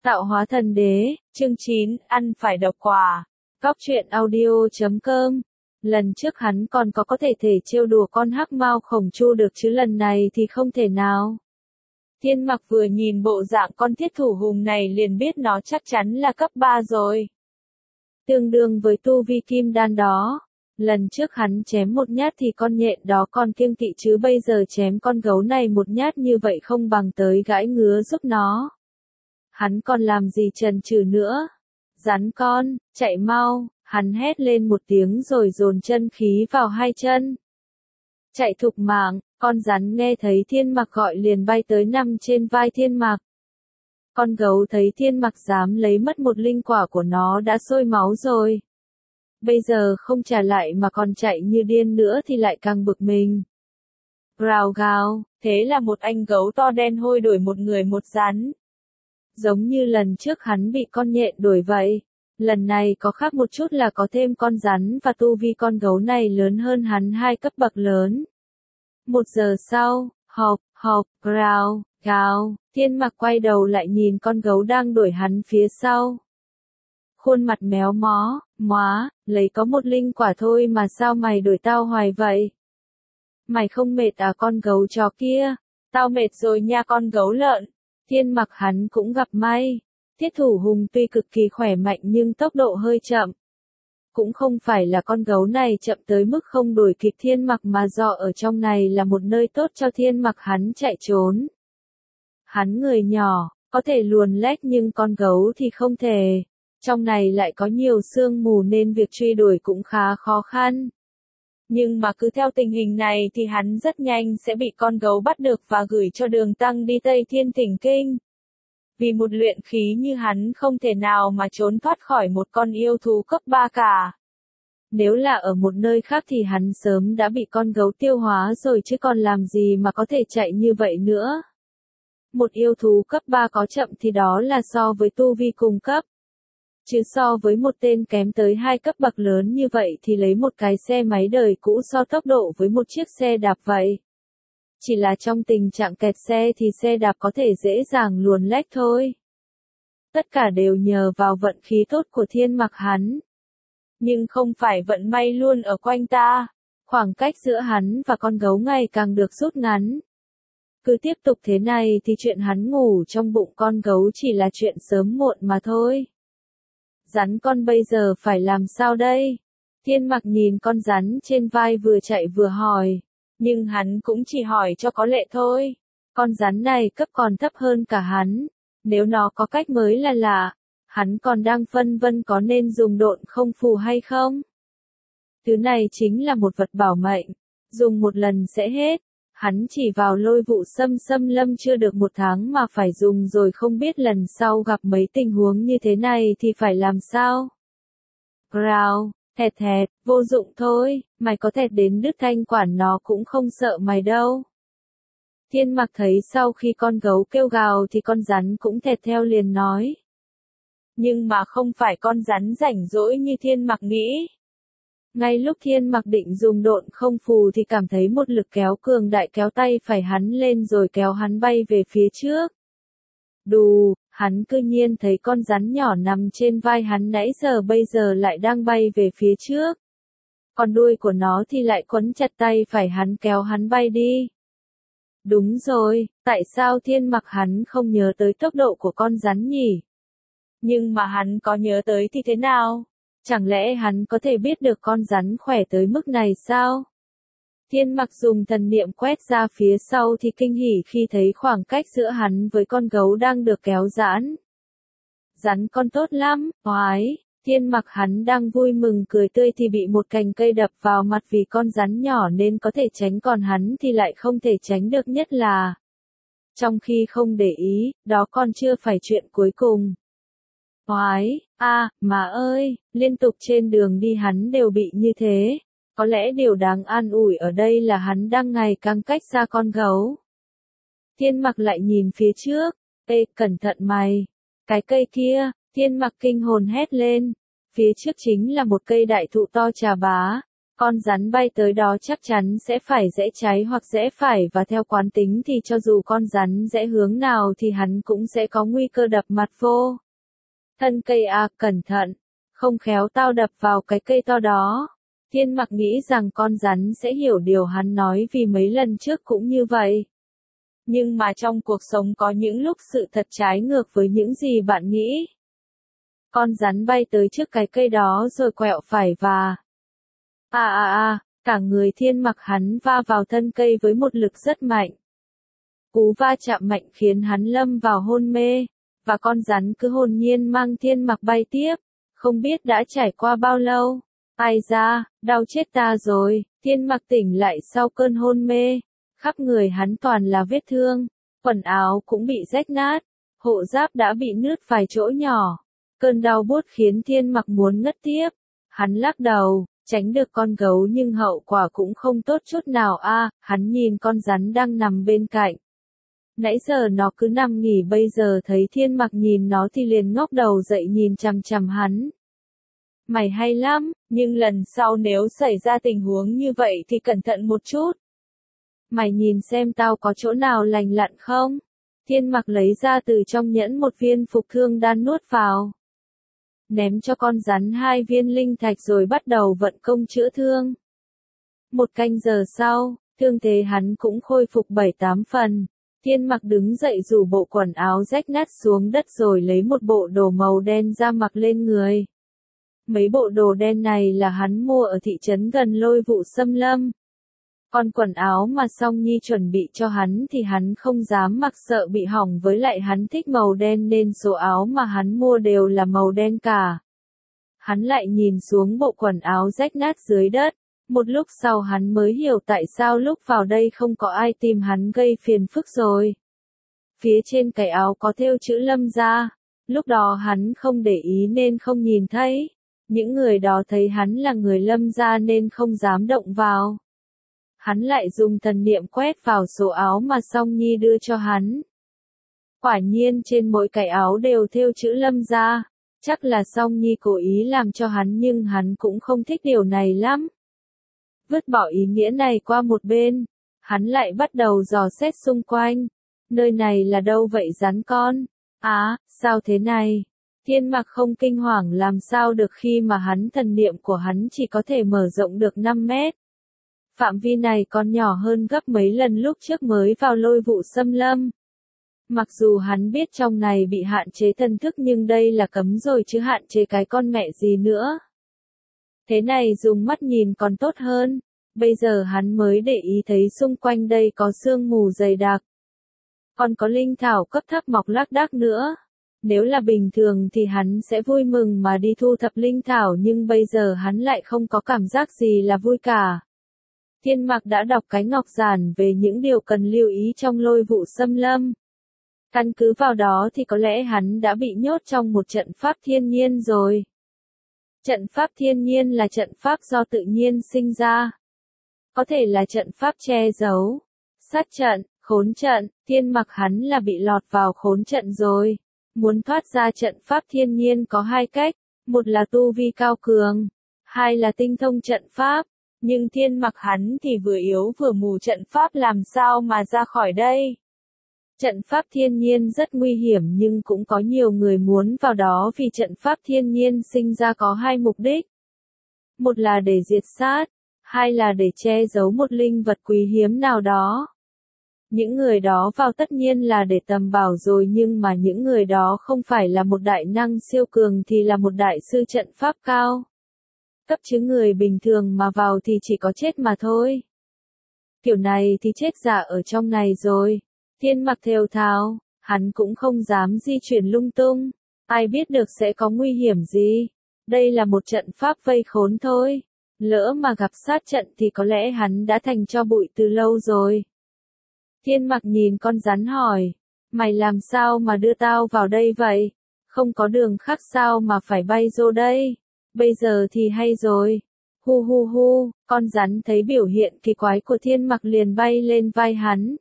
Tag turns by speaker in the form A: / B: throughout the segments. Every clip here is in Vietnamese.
A: Tạo hóa thần đế, chương 9, ăn phải độc quả. Góc truyện audio.com. Lần trước hắn còn có thể trêu đùa con hắc mao khổng chu được chứ lần này thì không thể nào. Thiên Mặc vừa nhìn bộ dạng con thiết thủ hùng này liền biết nó chắc chắn là cấp 3 rồi. Tương đương với tu vi kim đan đó. Lần trước hắn chém một nhát thì con nhện đó còn kiêng kỵ chứ bây giờ chém con gấu này một nhát như vậy không bằng tới gãi ngứa giúp nó. Hắn còn làm gì chần chừ nữa. Rắn con, chạy mau, hắn hét lên một tiếng rồi dồn chân khí vào hai chân. Chạy thục mạng, con rắn nghe thấy Thiên Mặc gọi liền bay tới nằm trên vai Thiên Mặc. Con gấu thấy Thiên Mặc dám lấy mất một linh quả của nó đã sôi máu rồi. Bây giờ không trả lại mà còn chạy như điên nữa thì lại càng bực mình. Gào gào, thế là một anh gấu to đen hôi đuổi một người một rắn. Giống như lần trước hắn bị con nhện đuổi vậy. Lần này có khác một chút là có thêm con rắn và tu vi con gấu này lớn hơn hắn 2 cấp bậc lớn. 1 giờ sau, hộc, gào, gào, Thiên Mặc quay đầu lại nhìn con gấu đang đuổi hắn phía sau. Khuôn mặt méo mó, lấy có một linh quả thôi mà sao mày đuổi tao hoài vậy? Mày không mệt à con gấu chó kia? Tao mệt rồi nha con gấu lợn. Thiên Mặc hắn cũng gặp may. Thiết thủ hùng tuy cực kỳ khỏe mạnh nhưng tốc độ hơi chậm. Cũng không phải là con gấu này chậm tới mức không đuổi kịp Thiên Mặc mà do ở trong này là một nơi tốt cho Thiên Mặc hắn chạy trốn. Hắn người nhỏ, có thể luồn lách nhưng con gấu thì không thể. Trong này lại có nhiều sương mù nên việc truy đuổi cũng khá khó khăn. Nhưng mà cứ theo tình hình này thì hắn rất nhanh sẽ bị con gấu bắt được và gửi cho Đường Tăng đi Tây Thiên Thỉnh Kinh. Vì một luyện khí như hắn không thể nào mà trốn thoát khỏi một con yêu thú cấp 3 cả. Nếu là ở một nơi khác thì hắn sớm đã bị con gấu tiêu hóa rồi chứ còn làm gì mà có thể chạy như vậy nữa. Một yêu thú cấp 3 có chậm thì đó là so với tu vi cùng cấp. Chứ so với một tên kém tới 2 cấp bậc lớn như vậy thì lấy một cái xe máy đời cũ so tốc độ với một chiếc xe đạp vậy. Chỉ là trong tình trạng kẹt xe thì xe đạp có thể dễ dàng luồn lách thôi. Tất cả đều nhờ vào vận khí tốt của Thiên Mặc hắn. Nhưng không phải vận may luôn ở quanh ta. Khoảng cách giữa hắn và con gấu ngày càng được rút ngắn. Cứ tiếp tục thế này thì chuyện hắn ngủ trong bụng con gấu chỉ là chuyện sớm muộn mà thôi. Rắn con bây giờ phải làm sao đây? Thiên Mặc nhìn con rắn trên vai vừa chạy vừa hỏi. Nhưng hắn cũng chỉ hỏi cho có lệ thôi. Con rắn này cấp còn thấp hơn cả hắn. Nếu nó có cách mới là lạ. Hắn còn đang phân vân có nên dùng độn không phù hay không? Thứ này chính là một vật bảo mệnh. Dùng một lần sẽ hết. Hắn chỉ vào Lôi Vụ Xâm Lâm chưa được 1 tháng mà phải dùng rồi không biết lần sau gặp mấy tình huống như thế này thì phải làm sao? Growl, thẹt, vô dụng thôi, mày có thẹt đến đứt thanh quản nó cũng không sợ mày đâu. Thiên Mặc thấy sau khi con gấu kêu gào thì con rắn cũng thẹt theo liền nói. Nhưng mà không phải con rắn rảnh rỗi như Thiên Mặc nghĩ. Ngay lúc Thiên Mặc định dùng độn không phù thì cảm thấy một lực kéo cường đại kéo tay phải hắn lên rồi kéo hắn bay về phía trước. Đù, hắn cư nhiên thấy con rắn nhỏ nằm trên vai hắn nãy giờ bây giờ lại đang bay về phía trước. Còn đuôi của nó thì lại quấn chặt tay phải hắn kéo hắn bay đi. Đúng rồi, tại sao Thiên Mặc hắn không nhớ tới tốc độ của con rắn nhỉ? Nhưng mà hắn có nhớ tới thì thế nào? Chẳng lẽ hắn có thể biết được con rắn khỏe tới mức này sao? Thiên Mặc dùng thần niệm quét ra phía sau thì kinh hỉ khi thấy khoảng cách giữa hắn với con gấu đang được kéo giãn. Rắn con tốt lắm, oái. Thiên Mặc hắn đang vui mừng cười tươi thì bị một cành cây đập vào mặt vì con rắn nhỏ nên có thể tránh còn hắn thì lại không thể tránh được nhất là. Trong khi không để ý, đó còn chưa phải chuyện cuối cùng. Oái, mà ơi, liên tục trên đường đi hắn đều bị như thế. Có lẽ điều đáng an ủi ở đây là hắn đang ngày càng cách xa con gấu. Thiên Mặc lại nhìn phía trước. Ê, cẩn thận mày. Cái cây kia, Thiên Mặc kinh hồn hét lên. Phía trước chính là một cây đại thụ to chà bá. Con rắn bay tới đó chắc chắn sẽ phải rẽ trái hoặc rẽ phải và theo quán tính thì cho dù con rắn rẽ hướng nào thì hắn cũng sẽ có nguy cơ đập mặt vô. Thân cây à, cẩn thận, không khéo tao đập vào cái cây to đó. Thiên Mặc nghĩ rằng con rắn sẽ hiểu điều hắn nói vì mấy lần trước cũng như vậy. Nhưng mà trong cuộc sống có những lúc sự thật trái ngược với những gì bạn nghĩ. Con rắn bay tới trước cái cây đó rồi quẹo phải và... cả người Thiên Mặc hắn va vào thân cây với một lực rất mạnh. Cú va chạm mạnh khiến hắn lâm vào hôn mê, và con rắn cứ hồn nhiên mang Thiên Mặc bay tiếp, không biết đã trải qua bao lâu. Ai da, đau chết ta rồi, Thiên Mặc tỉnh lại sau cơn hôn mê, khắp người hắn toàn là vết thương, quần áo cũng bị rách nát, hộ giáp đã bị nứt vài chỗ nhỏ. Cơn đau buốt khiến Thiên Mặc muốn ngất tiếp, hắn lắc đầu, tránh được con gấu nhưng hậu quả cũng không tốt chút nào hắn nhìn con rắn đang nằm bên cạnh. Nãy giờ nó cứ nằm nghỉ bây giờ thấy Thiên Mặc nhìn nó thì liền ngóc đầu dậy nhìn chằm chằm hắn. Mày hay lắm, nhưng lần sau nếu xảy ra tình huống như vậy thì cẩn thận một chút. Mày nhìn xem tao có chỗ nào lành lặn không? Thiên Mặc lấy ra từ trong nhẫn một viên phục thương đan nuốt vào. Ném cho con rắn 2 viên linh thạch rồi bắt đầu vận công chữa thương. 1 canh giờ sau, thương thế hắn cũng khôi phục 7-8 phần. Thiên Mặc đứng dậy rủ bộ quần áo rách nát xuống đất rồi lấy một bộ đồ màu đen ra mặc lên người. Mấy bộ đồ đen này là hắn mua ở thị trấn gần Lôi Vụ Xâm Lâm. Còn quần áo mà Song Nhi chuẩn bị cho hắn thì hắn không dám mặc sợ bị hỏng, với lại hắn thích màu đen nên số áo mà hắn mua đều là màu đen cả. Hắn lại nhìn xuống bộ quần áo rách nát dưới đất, một lúc sau hắn mới hiểu tại sao lúc vào đây không có ai tìm hắn gây phiền phức rồi. Phía trên cái áo có thêu chữ Lâm gia, lúc đó hắn không để ý nên không nhìn thấy. Những người đó thấy hắn là người Lâm gia nên không dám động vào. Hắn lại dùng thần niệm quét vào số áo mà Song Nhi đưa cho hắn. Quả nhiên trên mỗi cái áo đều thêu chữ Lâm gia, chắc là Song Nhi cố ý làm cho hắn nhưng hắn cũng không thích điều này lắm. Vứt bỏ ý nghĩa này qua một bên, hắn lại bắt đầu dò xét xung quanh. Nơi này là đâu vậy rắn con? Sao thế này? Thiên Mặc không kinh hoàng làm sao được khi mà thần niệm của hắn chỉ có thể mở rộng được 5 mét. Phạm vi này còn nhỏ hơn gấp mấy lần lúc trước mới vào Lôi Vụ Xâm Lâm. Mặc dù hắn biết trong này bị hạn chế thần thức nhưng đây là cấm rồi chứ hạn chế cái con mẹ gì nữa. Thế này dùng mắt nhìn còn tốt hơn, bây giờ hắn mới để ý thấy xung quanh đây có sương mù dày đặc. Còn có linh thảo cấp thấp mọc lác đác nữa. Nếu là bình thường thì hắn sẽ vui mừng mà đi thu thập linh thảo nhưng bây giờ hắn lại không có cảm giác gì là vui cả. Thiên Mặc đã đọc cái ngọc giản về những điều cần lưu ý trong Lôi Vụ Xâm Lâm. Căn cứ vào đó thì có lẽ hắn đã bị nhốt trong một trận pháp thiên nhiên rồi. Trận pháp thiên nhiên là trận pháp do tự nhiên sinh ra. Có thể là trận pháp che giấu, sát trận, khốn trận, Thiên Mặc hắn là bị lọt vào khốn trận rồi. Muốn thoát ra trận pháp thiên nhiên có 2 cách, một là tu vi cao cường, 2 là tinh thông trận pháp, nhưng Thiên Mặc hắn thì vừa yếu vừa mù, trận pháp làm sao mà ra khỏi đây. Trận pháp thiên nhiên rất nguy hiểm nhưng cũng có nhiều người muốn vào đó vì trận pháp thiên nhiên sinh ra có 2 mục đích. Một là để diệt sát, 2 là để che giấu một linh vật quý hiếm nào đó. Những người đó vào tất nhiên là để tầm bảo rồi nhưng mà những người đó không phải là một đại năng siêu cường thì là một đại sư trận pháp cao. Cấp chứ người bình thường mà vào thì chỉ có chết mà thôi. Kiểu này thì chết giả ở trong này rồi. Thiên Mặc thều thào, hắn cũng không dám di chuyển lung tung. Ai biết được sẽ có nguy hiểm gì. Đây là một trận pháp vây khốn thôi. Lỡ mà gặp sát trận thì có lẽ hắn đã thành tro bụi từ lâu rồi. Thiên Mặc nhìn con rắn hỏi, mày làm sao mà đưa tao vào đây vậy? Không có đường khác sao mà phải bay vô đây? Bây giờ thì hay rồi. Hu hu hu, con rắn thấy biểu hiện kỳ quái của Thiên Mặc liền bay lên vai hắn.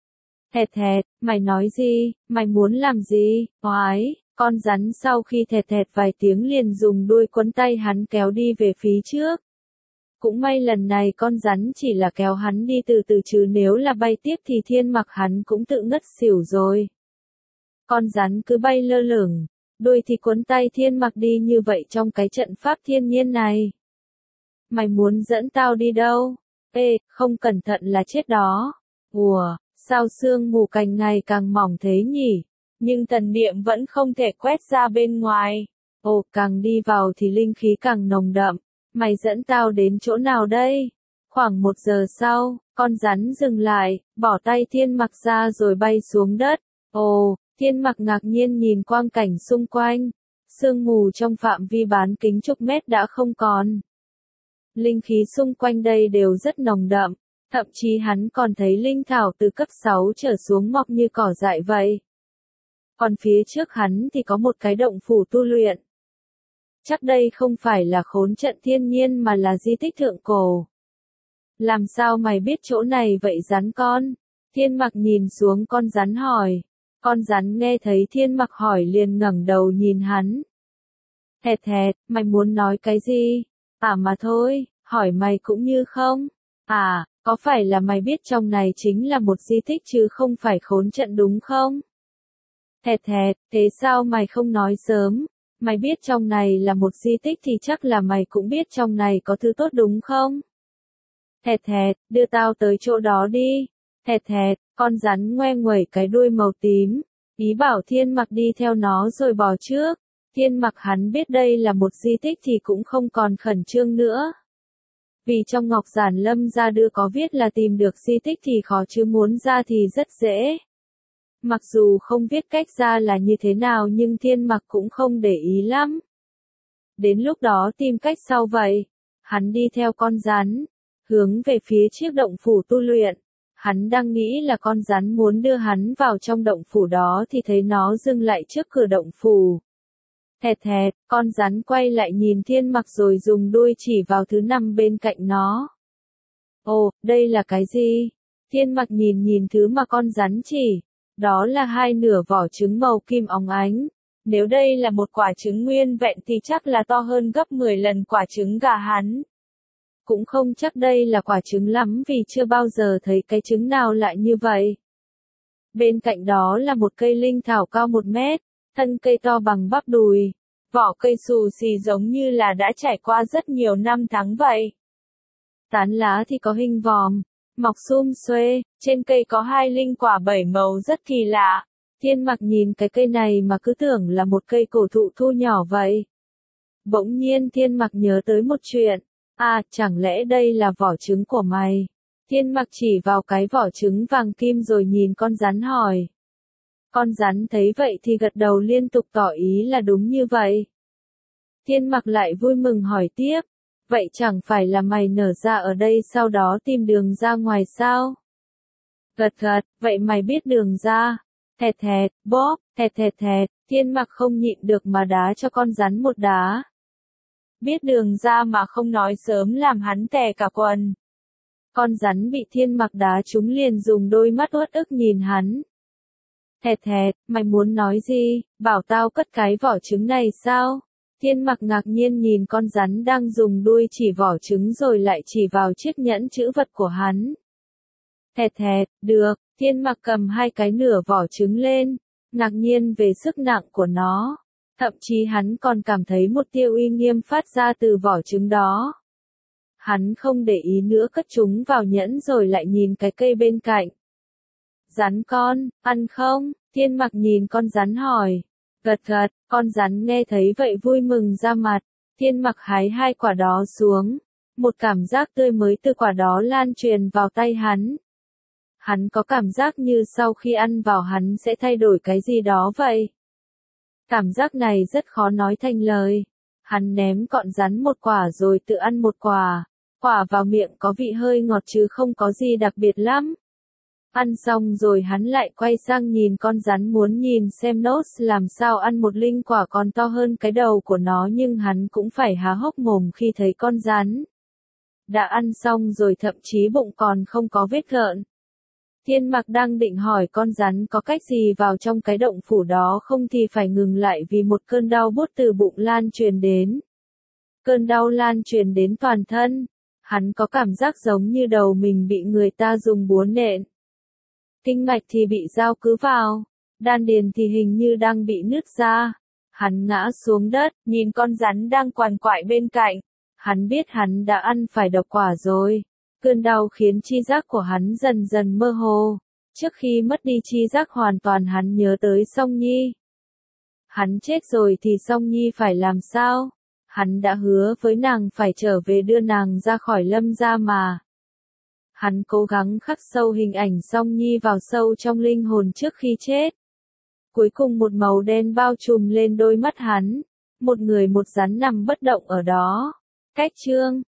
A: Thẹt thẹt, mày nói gì, mày muốn làm gì, oái, con rắn sau khi thẹt thẹt vài tiếng liền dùng đuôi quấn tay hắn kéo đi về phía trước. Cũng may lần này con rắn chỉ là kéo hắn đi từ từ chứ nếu là bay tiếp thì Thiên Mặc hắn cũng tự ngất xỉu rồi. Con rắn cứ bay lơ lửng, đuôi thì cuốn tay Thiên Mặc đi như vậy trong cái trận pháp thiên nhiên này. Mày muốn dẫn tao đi đâu? Ê, không cẩn thận là chết đó. Ủa, sao sương mù càng ngày càng mỏng thế nhỉ? Nhưng thần niệm vẫn không thể quét ra bên ngoài. Ồ, càng đi vào thì linh khí càng nồng đậm. Mày dẫn tao đến chỗ nào đây? Khoảng 1 giờ sau, con rắn dừng lại, bỏ tay Thiên Mặc ra rồi bay xuống đất. Ồ, Thiên Mặc ngạc nhiên nhìn quang cảnh xung quanh. Sương mù trong phạm vi bán kính chục mét đã không còn. Linh khí xung quanh đây đều rất nồng đậm, thậm chí hắn còn thấy linh thảo từ cấp 6 trở xuống mọc như cỏ dại vậy. Còn phía trước hắn thì có một cái động phủ tu luyện. Chắc đây không phải là khốn trận thiên nhiên mà là di tích thượng cổ. Làm sao mày biết chỗ này vậy rắn con? Thiên Mặc nhìn xuống con rắn hỏi. Con rắn nghe thấy Thiên Mặc hỏi liền ngẩng đầu nhìn hắn. Thẹt thẹt, mày muốn nói cái gì? À mà thôi, hỏi mày cũng như không. À, có phải là mày biết trong này chính là một di tích chứ không phải khốn trận đúng không? Thẹt thẹt, thế sao mày không nói sớm? Mày biết trong này là một di tích thì chắc là mày cũng biết trong này có thứ tốt đúng không? Thẹt thẹt, đưa tao tới chỗ đó đi. Thẹt thẹt, con rắn ngoe nguẩy cái đuôi màu tím, ý bảo Thiên Mặc đi theo nó rồi bò trước. Thiên Mặc hắn biết đây là một di tích thì cũng không còn khẩn trương nữa. Vì trong Ngọc Giản Lâm ra đưa có viết là tìm được di tích thì khó chứ muốn ra thì rất dễ. Mặc dù không biết cách ra là như thế nào nhưng Thiên Mặc cũng không để ý lắm. Đến lúc đó tìm cách sau vậy. Hắn đi theo con rắn, hướng về phía chiếc động phủ tu luyện. Hắn đang nghĩ là con rắn muốn đưa hắn vào trong động phủ đó thì thấy nó dừng lại trước cửa động phủ. Thẹt thẹt, con rắn quay lại nhìn Thiên Mặc rồi dùng đuôi chỉ vào thứ nằm bên cạnh nó. Ồ, đây là cái gì? Thiên Mặc nhìn thứ mà con rắn chỉ. Đó là 2 nửa vỏ trứng màu kim óng ánh. Nếu đây là một quả trứng nguyên vẹn thì chắc là to hơn gấp 10 lần quả trứng gà hắn. Cũng không chắc đây là quả trứng lắm vì chưa bao giờ thấy cái trứng nào lại như vậy. Bên cạnh đó là một cây linh thảo cao 1 mét, thân cây to bằng bắp đùi. Vỏ cây xù xì giống như là đã trải qua rất nhiều năm tháng vậy. Tán lá thì có hình vòm, mọc sum xuê, trên cây có 2 linh quả 7 màu rất kỳ lạ. Thiên Mặc nhìn cái cây này mà cứ tưởng là một cây cổ thụ thu nhỏ vậy. Bỗng nhiên Thiên Mặc nhớ tới một chuyện. À, chẳng lẽ đây là vỏ trứng của mày? Thiên Mặc chỉ vào cái vỏ trứng vàng kim rồi nhìn con rắn hỏi. Con rắn thấy vậy thì gật đầu liên tục tỏ ý là đúng như vậy. Thiên Mặc lại vui mừng hỏi tiếp. Vậy chẳng phải là mày nở ra ở đây sau đó tìm đường ra ngoài sao? Gật gật, vậy mày biết đường ra? Thẹt thẹt, bóp, thẹt thẹt thẹt, Thiên Mặc không nhịn được mà đá cho con rắn một đá. Biết đường ra mà không nói sớm làm hắn tè cả quần. Con rắn bị Thiên Mặc đá trúng liền dùng đôi mắt uất ức nhìn hắn. Thẹt thẹt, mày muốn nói gì, bảo tao cất cái vỏ trứng này sao? Thiên Mặc ngạc nhiên nhìn con rắn đang dùng đuôi chỉ vỏ trứng rồi lại chỉ vào chiếc nhẫn chữ vật của hắn. Thẹt thẹt, được, Thiên Mặc cầm 2 cái nửa vỏ trứng lên, ngạc nhiên về sức nặng của nó. Thậm chí hắn còn cảm thấy một tia uy nghiêm phát ra từ vỏ trứng đó. Hắn không để ý nữa cất chúng vào nhẫn rồi lại nhìn cái cây bên cạnh. Rắn con, ăn không? Thiên Mặc nhìn con rắn hỏi. Gật gật, con rắn nghe thấy vậy vui mừng ra mặt. Thiên Mặc hái 2 quả đó xuống. Một cảm giác tươi mới từ quả đó lan truyền vào tay hắn. Hắn có cảm giác như sau khi ăn vào hắn sẽ thay đổi cái gì đó vậy. Cảm giác này rất khó nói thành lời. Hắn ném cọn rắn 1 quả rồi tự ăn 1 quả. Quả vào miệng có vị hơi ngọt chứ không có gì đặc biệt lắm. Ăn xong rồi hắn lại quay sang nhìn con rắn muốn nhìn xem nó làm sao ăn một linh quả còn to hơn cái đầu của nó nhưng hắn cũng phải há hốc mồm khi thấy con rắn. Đã ăn xong rồi thậm chí bụng còn không có vết gợn. Thiên Mặc đang định hỏi con rắn có cách gì vào trong cái động phủ đó không thì phải ngừng lại vì một cơn đau buốt từ bụng lan truyền đến. Cơn đau lan truyền đến toàn thân. Hắn có cảm giác giống như đầu mình bị người ta dùng búa nện. Kinh mạch thì bị dao cứ vào, đan điền thì hình như đang bị nứt ra. Hắn ngã xuống đất, nhìn con rắn đang quằn quại bên cạnh. Hắn biết hắn đã ăn phải độc quả rồi. Cơn đau khiến tri giác của hắn dần dần mơ hồ. Trước khi mất đi tri giác hoàn toàn hắn nhớ tới Song Nhi. Hắn chết rồi thì Song Nhi phải làm sao? Hắn đã hứa với nàng phải trở về đưa nàng ra khỏi Lâm gia mà. Hắn cố gắng khắc sâu hình ảnh Song Nhi vào sâu trong linh hồn trước khi chết. Cuối cùng một màu đen bao trùm lên đôi mắt hắn. Một người một rắn nằm bất động ở đó. Cách chương